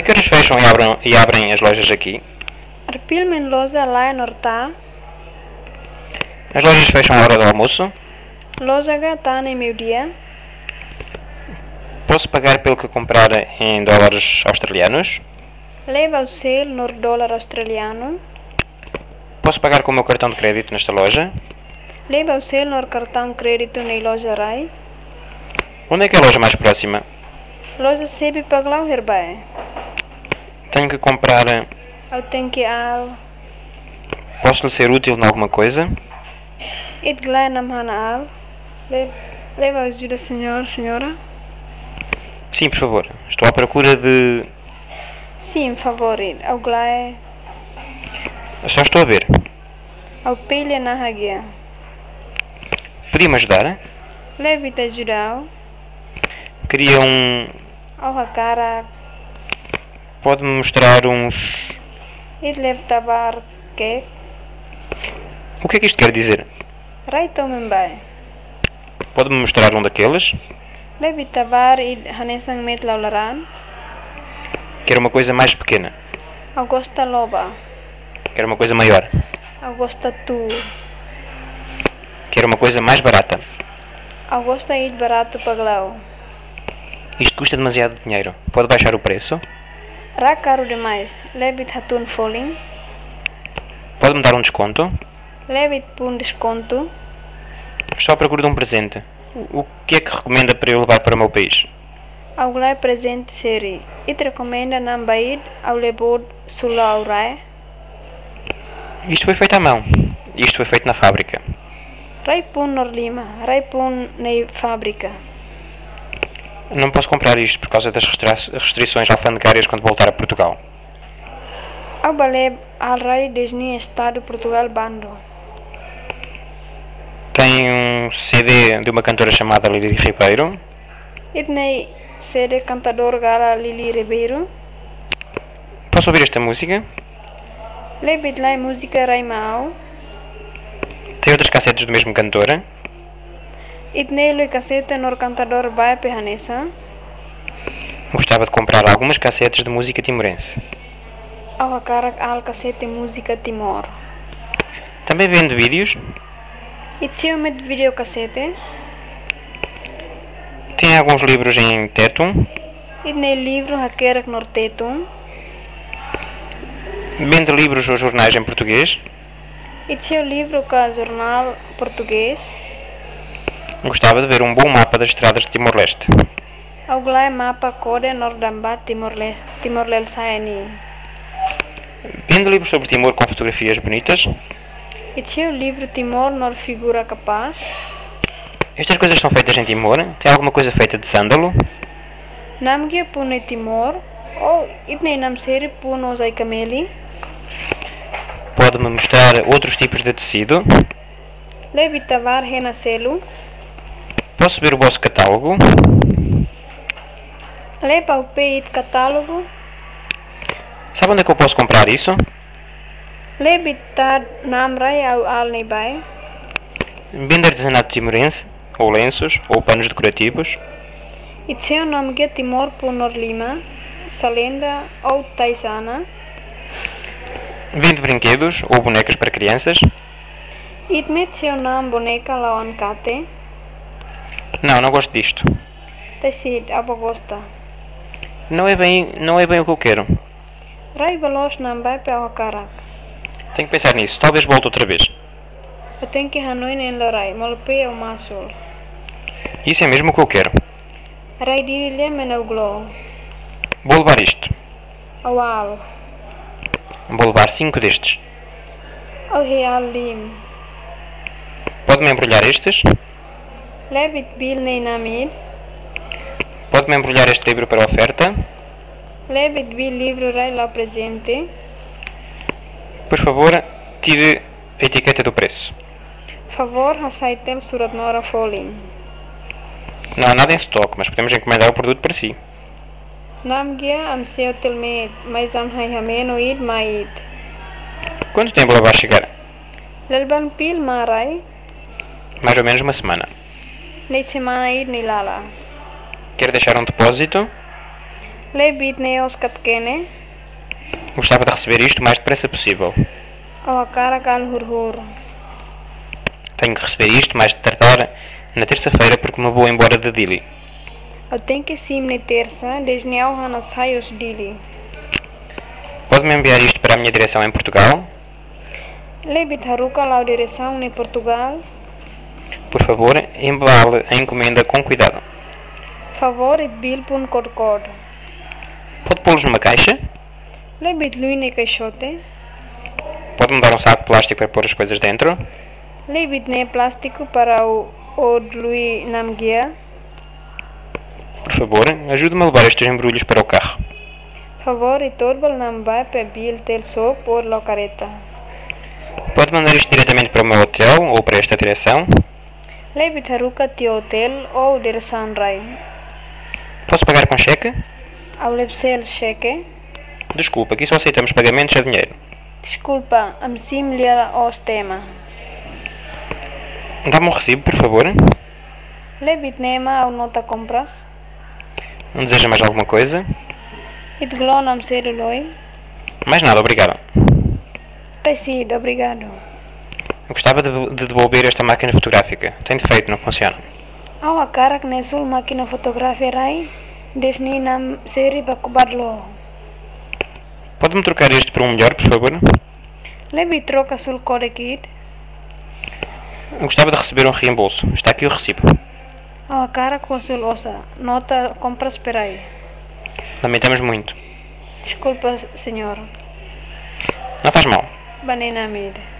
A que horas fecham e abrem as lojas aqui? Arpil men loja lai norta. As lojas fecham à hora do almoço? Loja ga tá nem meio-dia. Posso pagar pelo que comprar em dólares australianos? Leva o sel no dólar australiano. Posso pagar com o meu cartão de crédito nesta loja? Leva o sel no cartão crédito na loja rai. Onde é que é a loja mais próxima? Loja sebi paglau herbai. Tenho que comprar. Eu tenho que al. Posso lhe ser útil em alguma coisa? It glai namhana al. Leva ajuda senhora. Sim, por favor. Estou à procura de... Sim, favorito. Eu glai. Só estou a ver. Eu pilha na hagia. Podia-me ajudar? Leve te ajudar. Queria um... Au hakara. Pode-me mostrar uns... It leve tabar que. O que é que isto quer dizer? Rai tomem bai. Pode-me mostrar um daqueles? Leve tabar id hanesang met laularan. Quero uma coisa mais pequena. Augusta loba. Quero uma coisa maior. Augusta tu. Quero uma coisa mais barata. Augusta id barato paglau. Isto custa demasiado dinheiro. Pode baixar o preço? Ra caro demais. Leve hatun foling. Pode-me dar um desconto? Leve pun desconto. Estou à procura de um presente. O que é que recomenda para eu levar para o meu país? Auglai presente seri. It recomenda nambaid au lebod sulau rai. Isto foi feito à mão. Isto foi feito na fábrica. Rai pun norlima. Rai pun nei fábrica. Não posso comprar isto por causa das restrições alfandegárias quando voltar a Portugal. Au baleb al rai desni estado Portugal bando. Tem um CD de uma cantora chamada Lili Ribeiro. It nei sede cantador gala Lili Ribeiro. Posso ouvir esta música? Lebit lai música rai mau. Tem outras cassetes do mesmo cantor. It nei lui cassete nor cantador vai pehanesa. Gostava de comprar algumas cassetes de música timorense. Au hakarak al cassete música Timor. Também vende vídeos. It seu met videocassete. Tem alguns livros em teto. It nei livro hakerak nor tetum. Vende livros ou jornais em português. It seu livro ca jornal português. Gostava de ver um bom mapa das estradas de Timor-Leste. Au glai mapa code nor damba Timor-Leste saeni. Vende livros sobre Timor com fotografias bonitas. It seu livro Timor nor figura capaz. Estas coisas são feitas em Timor? Tem alguma coisa feita de sândalo? Namgia pune Timor. Ou it nei nam seri pun ozai kameli. Pode-me mostrar outros tipos de tecido? Levi tavar hena selu. Posso ver o vosso catálogo? Lepa o peit catálogo. Sabe onde é que eu posso comprar isso? Levi tad namrai au al nei bai. Vende artesanato timorense, ou lenços, ou panos decorativos. It seu namgia Timor punor lima. Salenda ou taisana. Vende brinquedos ou bonecas para crianças. It met seu nam boneca lawan kate. Não gosto disto. Taisit apa gosta. Não é bem o que eu quero. Rai balos nam bai pe hakarak. Tenho que pensar nisso. Talvez volte outra vez. Eu tenho que hanoi nen lorai. Molpe o masul. Isso é mesmo o que eu quero. Rai dirilhe menau glow. Vou levar isto. Awal. Vou levar 5 destes. Au real lim. Pode-me embrulhar estes? Levit bil nei namid. Pode-me embrulhar este livro para oferta? Levit bil livro rai la presente. Por favor, tire a etiqueta do preço. Favor hasaitel surat nora folim. Não há nada em estoque, mas podemos encomendar o produto para si. Namgia am seu telmet. Mais am hai hameno id maid. Quanto tempo ela vai chegar? Lelban pil marai. Mais ou menos uma semana. Nei semana id ni lala. Quer deixar um depósito? Lebit neos katkene. Gostava de receber isto o mais depressa possível. Awakara kal hurhur. Tenho que receber isto mais tardar na terça-feira porque me vou embora de Dili. Eu tenho que simne terça, desniau hanas haios dili. Pode-me enviar isto para a minha direção em Portugal? Lebit haruka lau direção em Portugal. Por favor, embale a encomenda com cuidado. Favor it bil pun kod. Pode pô-los numa caixa? Lebit lui ne caixote. Pode-me dar um saco de plástico para pôr as coisas dentro? Lebit ne plástico para o lui namgia. Por favor, ajude-me a levar estes embrulhos para o carro. Favor it torbal nam vai pe bil tel so por lo careta. Pode mandar isto diretamente para o meu hotel ou para esta direção? Lebit haruka ti hotel ou direção rai. Posso pagar com cheque? Au lepsel cheque. Desculpa, aqui só aceitamos pagamentos a dinheiro. Desculpa, am sim lia os tema. Dá-me um recibo, por favor. Lebit nema au nota compras. Não deseja mais alguma coisa? It glon am celuloi. Mais nada, obrigado. Tecido, obrigado. Eu gostava de devolver esta máquina fotográfica. Tem defeito, não funciona. Au a karak nesul máquina fotografia rai. Desni nam seri bakubadlo. Pode-me trocar este por um melhor, por favor? Lebit troca sul korekit. Eu gostava de receber um reembolso. Está aqui o recibo. Au a karak sul osa. Nota compras perai. Lamentamos muito. Desculpa, senhor. Não faz mal. Banana mid.